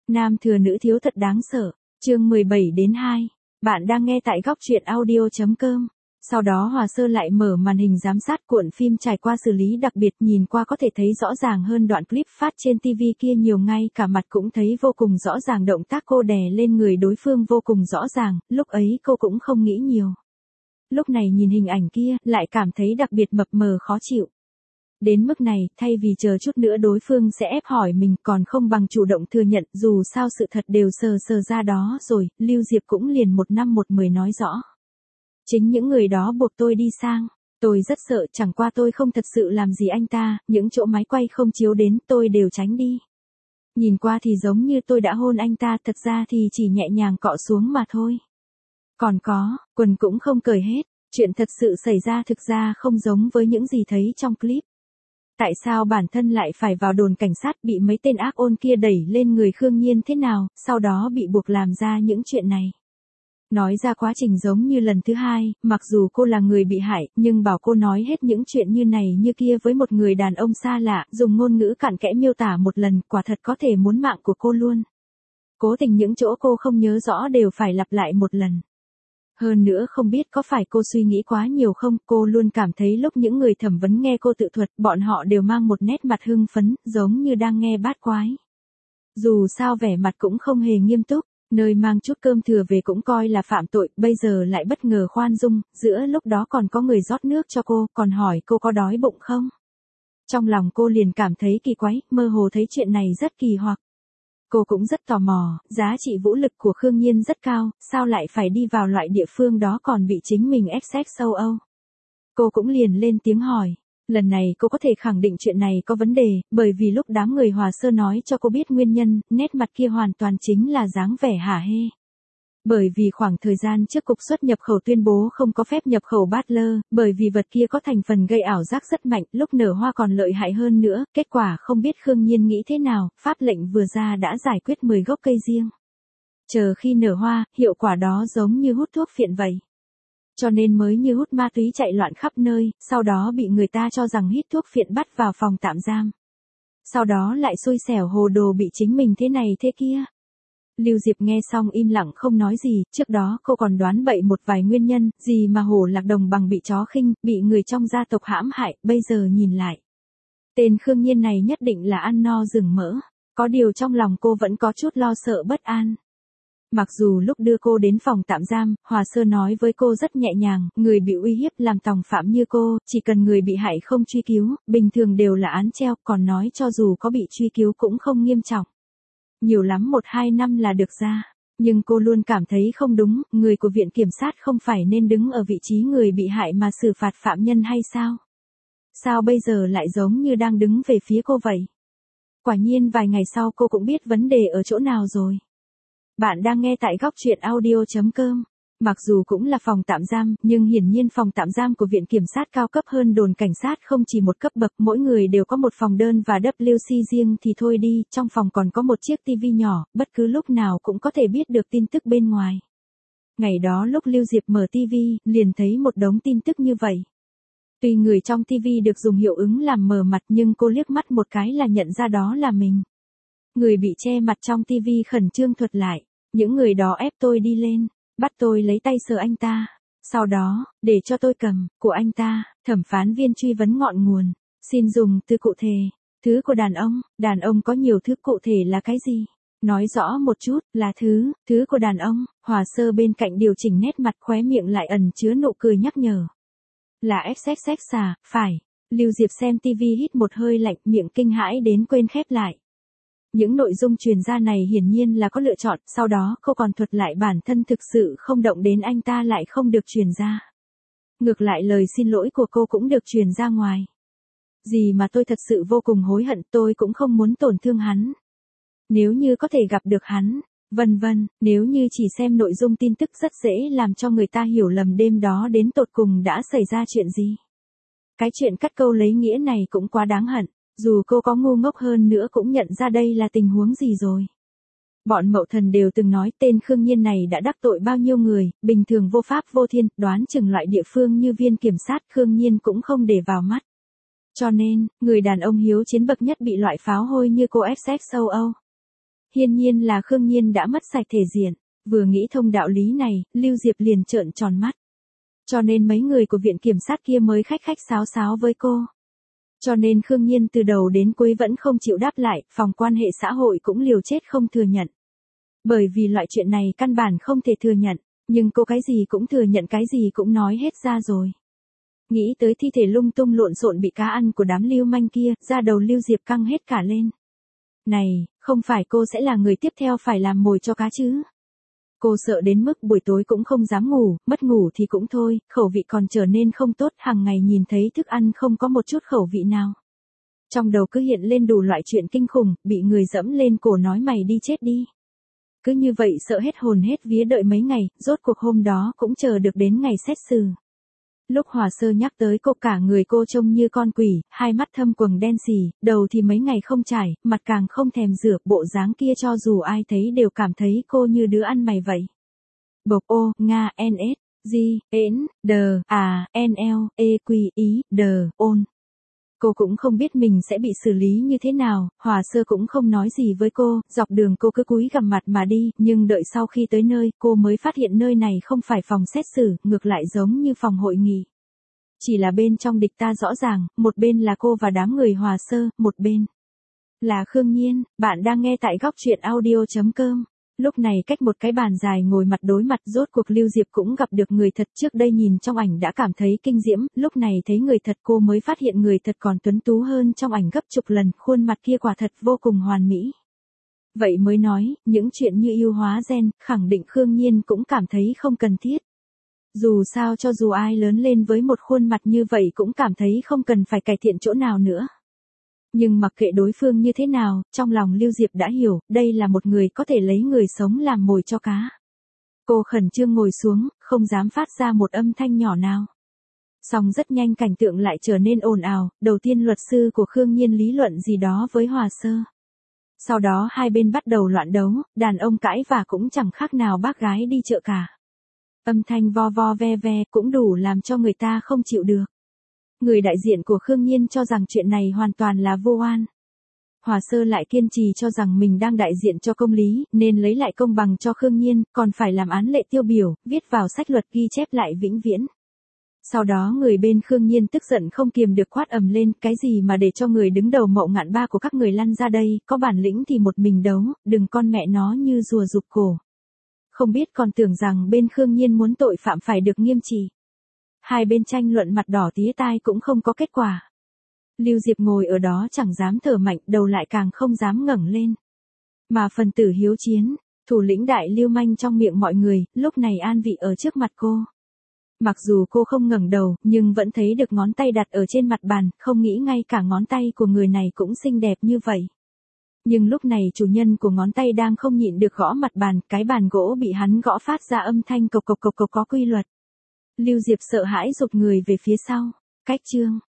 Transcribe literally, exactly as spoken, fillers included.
Nam thừa nữ thiếu thật đáng sợ. Chương mười bảy đến hai. Bạn đang nghe tại góc truyện audio chấm com. Sau đó Hòa Sơ lại mở màn hình giám sát cuộn phim trải qua xử lý đặc biệt, nhìn qua có thể thấy rõ ràng hơn đoạn clip phát trên ti vi kia nhiều, ngay cả mặt cũng thấy vô cùng rõ ràng, động tác cô đè lên người đối phương vô cùng rõ ràng, lúc ấy cô cũng không nghĩ nhiều. Lúc này nhìn hình ảnh kia, lại cảm thấy đặc biệt mập mờ khó chịu. Đến mức này, thay vì chờ chút nữa đối phương sẽ ép hỏi mình, còn không bằng chủ động thừa nhận, dù sao sự thật đều sờ sờ ra đó rồi, Lưu Diệp cũng liền một năm một mười nói rõ. Chính những người đó buộc tôi đi sang, tôi rất sợ, chẳng qua tôi không thật sự làm gì anh ta, những chỗ máy quay không chiếu đến tôi đều tránh đi. Nhìn qua thì giống như tôi đã hôn anh ta, thật ra thì chỉ nhẹ nhàng cọ xuống mà thôi. Còn có, quần cũng không cởi hết, chuyện thật sự xảy ra thực ra không giống với những gì thấy trong clip. Tại sao bản thân lại phải vào đồn cảnh sát, bị mấy tên ác ôn kia đẩy lên người Khương Nhiên thế nào, sau đó bị buộc làm ra những chuyện này. Nói ra quá trình giống như lần thứ hai, mặc dù cô là người bị hại, nhưng bảo cô nói hết những chuyện như này như kia với một người đàn ông xa lạ, dùng ngôn ngữ cặn kẽ miêu tả một lần, quả thật có thể muốn mạng của cô luôn. Cố tình những chỗ cô không nhớ rõ đều phải lặp lại một lần. Hơn nữa không biết có phải cô suy nghĩ quá nhiều không, cô luôn cảm thấy lúc những người thẩm vấn nghe cô tự thuật, bọn họ đều mang một nét mặt hưng phấn, giống như đang nghe bát quái. Dù sao vẻ mặt cũng không hề nghiêm túc, nơi mang chút cơm thừa về cũng coi là phạm tội, bây giờ lại bất ngờ khoan dung, giữa lúc đó còn có người rót nước cho cô, còn hỏi cô có đói bụng không. Trong lòng cô liền cảm thấy kỳ quái, mơ hồ thấy chuyện này rất kỳ hoặc. Cô cũng rất tò mò, giá trị vũ lực của Khương Nhiên rất cao, sao lại phải đi vào loại địa phương đó còn bị chính mình ép sex châu Âu. Cô cũng liền lên tiếng hỏi. Lần này cô có thể khẳng định chuyện này có vấn đề, bởi vì lúc đám người Hòa Sơ nói cho cô biết nguyên nhân, nét mặt kia hoàn toàn chính là dáng vẻ hả hê. Bởi vì khoảng thời gian trước cục xuất nhập khẩu tuyên bố không có phép nhập khẩu Butler, bởi vì vật kia có thành phần gây ảo giác rất mạnh, lúc nở hoa còn lợi hại hơn nữa, kết quả không biết Khương Nhiên nghĩ thế nào, pháp lệnh vừa ra đã giải quyết mười gốc cây riêng. Chờ khi nở hoa, hiệu quả đó giống như hút thuốc phiện vậy. Cho nên mới như hút ma túy chạy loạn khắp nơi, sau đó bị người ta cho rằng hít thuốc phiện bắt vào phòng tạm giam. Sau đó lại xui xẻo hồ đồ bị chính mình thế này thế kia. Lưu Diệp nghe xong im lặng không nói gì, trước đó cô còn đoán bậy một vài nguyên nhân, gì mà hổ lạc đồng bằng bị chó khinh, bị người trong gia tộc hãm hại, bây giờ nhìn lại. Tên Khương Nhiên này nhất định là ăn no rừng mỡ, có điều trong lòng cô vẫn có chút lo sợ bất an. Mặc dù lúc đưa cô đến phòng tạm giam, Hòa Sơ nói với cô rất nhẹ nhàng, người bị uy hiếp làm tòng phạm như cô, chỉ cần người bị hại không truy cứu, bình thường đều là án treo, còn nói cho dù có bị truy cứu cũng không nghiêm trọng. Nhiều lắm một hai năm là được ra. Nhưng cô luôn cảm thấy không đúng, người của viện kiểm sát không phải nên đứng ở vị trí người bị hại mà xử phạt phạm nhân hay sao? Sao bây giờ lại giống như đang đứng về phía cô vậy? Quả nhiên vài ngày sau cô cũng biết vấn đề ở chỗ nào rồi. Bạn đang nghe tại góc truyện audio chấm com. Mặc dù cũng là phòng tạm giam, nhưng hiển nhiên phòng tạm giam của viện kiểm sát cao cấp hơn đồn cảnh sát không chỉ một cấp bậc, mỗi người đều có một phòng đơn và W C riêng thì thôi đi, trong phòng còn có một chiếc tivi nhỏ, bất cứ lúc nào cũng có thể biết được tin tức bên ngoài. Ngày đó lúc Lưu Diệp mở tivi, liền thấy một đống tin tức như vậy. Tuy người trong tivi được dùng hiệu ứng làm mờ mặt nhưng cô liếc mắt một cái là nhận ra đó là mình. Người bị che mặt trong tivi khẩn trương thuật lại, những người đó ép tôi đi lên. Bắt tôi lấy tay sờ anh ta. Sau đó, để cho tôi cầm, của anh ta, thẩm phán viên truy vấn ngọn nguồn. Xin dùng từ cụ thể. Thứ của đàn ông, đàn ông có nhiều thứ, cụ thể là cái gì? Nói rõ một chút, là thứ, thứ của đàn ông. Hòa Sơ bên cạnh điều chỉnh nét mặt, khóe miệng lại ẩn chứa nụ cười nhắc nhở. Là ép xê ích à, phải. Lưu Diệp xem tivi hít một hơi lạnh, miệng kinh hãi đến quên khép lại. Những nội dung truyền ra này hiển nhiên là có lựa chọn, sau đó cô còn thuật lại bản thân thực sự không động đến anh ta lại không được truyền ra. Ngược lại lời xin lỗi của cô cũng được truyền ra ngoài. Gì mà tôi thật sự vô cùng hối hận, tôi cũng không muốn tổn thương hắn. Nếu như có thể gặp được hắn, vân vân, nếu như chỉ xem nội dung tin tức rất dễ làm cho người ta hiểu lầm đêm đó đến tột cùng đã xảy ra chuyện gì. Cái chuyện cắt câu lấy nghĩa này cũng quá đáng hận. Dù cô có ngu ngốc hơn nữa cũng nhận ra đây là tình huống gì rồi. Bọn Mậu Thần đều từng nói tên Khương Nhiên này đã đắc tội bao nhiêu người, bình thường vô pháp vô thiên, đoán chừng loại địa phương như viên kiểm sát Khương Nhiên cũng không để vào mắt. Cho nên, người đàn ông hiếu chiến bậc nhất bị loại pháo hôi như cô ép sex châu Âu. hiển nhiên là Khương Nhiên đã mất sạch thể diện. Vừa nghĩ thông đạo lý này, Lưu Diệp liền trợn tròn mắt. Cho nên mấy người của viện kiểm sát kia mới khách khách sáo sáo với cô. Cho nên Khương Nhiên từ đầu đến cuối vẫn không chịu đáp lại, phòng quan hệ xã hội cũng liều chết không thừa nhận. Bởi vì loại chuyện này căn bản không thể thừa nhận, nhưng cô cái gì cũng thừa nhận, cái gì cũng nói hết ra rồi. Nghĩ tới thi thể lung tung lộn xộn bị cá ăn của đám lưu manh kia, da đầu Lưu Diệp căng hết cả lên. Này, không phải cô sẽ là người tiếp theo phải làm mồi cho cá chứ? Cô sợ đến mức buổi tối cũng không dám ngủ, mất ngủ thì cũng thôi, khẩu vị còn trở nên không tốt, hàng ngày nhìn thấy thức ăn không có một chút khẩu vị nào. Trong đầu cứ hiện lên đủ loại chuyện kinh khủng, bị người dẫm lên cổ nói mày đi chết đi. Cứ như vậy sợ hết hồn hết vía đợi mấy ngày, rốt cuộc hôm đó cũng chờ được đến ngày xét xử. Lúc Hòa Sơ nhắc tới cô, cả người cô trông như con quỷ, hai mắt thâm quầng đen sì, đầu thì mấy ngày không chải, mặt càng không thèm rửa, bộ dáng kia cho dù ai thấy đều cảm thấy cô như đứa ăn mày vậy. Bộc ô, Nga, N S, G, N, D, A, N L, E, Q, I, D, ôn. Cô cũng không biết mình sẽ bị xử lý như thế nào, Hòa Sơ cũng không nói gì với cô, dọc đường cô cứ cúi gằm mặt mà đi, nhưng đợi sau khi tới nơi, cô mới phát hiện nơi này không phải phòng xét xử, ngược lại giống như phòng hội nghị. Chỉ là bên trong địch ta rõ ràng, một bên là cô và đám người Hòa Sơ, một bên là Khương Nhiên. Bạn đang nghe tại góc truyện audio chấm com. Lúc này cách một cái bàn dài ngồi mặt đối mặt, rốt cuộc Lưu Diệp cũng gặp được người thật, trước đây nhìn trong ảnh đã cảm thấy kinh diễm, lúc này thấy người thật cô mới phát hiện người thật còn tuấn tú hơn trong ảnh gấp chục lần, khuôn mặt kia quả thật vô cùng hoàn mỹ. Vậy mới nói, những chuyện như yêu hóa gen, khẳng định Khương Nhiên cũng cảm thấy không cần thiết. Dù sao cho dù ai lớn lên với một khuôn mặt như vậy cũng cảm thấy không cần phải cải thiện chỗ nào nữa. Nhưng mặc kệ đối phương như thế nào, trong lòng Lưu Diệp đã hiểu, đây là một người có thể lấy người sống làm mồi cho cá. Cô khẩn trương ngồi xuống, không dám phát ra một âm thanh nhỏ nào. Song rất nhanh cảnh tượng lại trở nên ồn ào, đầu tiên luật sư của Khương Nhiên lý luận gì đó với Hòa Sơ. Sau đó hai bên bắt đầu loạn đấu, đàn ông cãi và cũng chẳng khác nào bác gái đi chợ cả. Âm thanh vo vo ve ve cũng đủ làm cho người ta không chịu được. Người đại diện của Khương Nhiên cho rằng chuyện này hoàn toàn là vô oan. Hòa Sơ lại kiên trì cho rằng mình đang đại diện cho công lý, nên lấy lại công bằng cho Khương Nhiên, còn phải làm án lệ tiêu biểu, viết vào sách luật ghi chép lại vĩnh viễn. Sau đó người bên Khương Nhiên tức giận không kiềm được quát ầm lên, cái gì mà để cho người đứng đầu Mậu Ngạn Ba của các người lăn ra đây, có bản lĩnh thì một mình đấu, đừng con mẹ nó như rùa rụt cổ. Không biết còn tưởng rằng bên Khương Nhiên muốn tội phạm phải được nghiêm trị. Hai bên tranh luận mặt đỏ tía tai cũng không có kết quả. Lưu Diệp ngồi ở đó chẳng dám thở mạnh, đầu lại càng không dám ngẩng lên. Mà phần tử hiếu chiến, thủ lĩnh đại lưu manh trong miệng mọi người, lúc này an vị ở trước mặt cô. Mặc dù cô không ngẩng đầu, nhưng vẫn thấy được ngón tay đặt ở trên mặt bàn, không nghĩ ngay cả ngón tay của người này cũng xinh đẹp như vậy. Nhưng lúc này chủ nhân của ngón tay đang không nhịn được gõ mặt bàn, cái bàn gỗ bị hắn gõ phát ra âm thanh cộc cộc cộc cộc có quy luật. Lưu Diệp sợ hãi rụt người về phía sau. Cách chương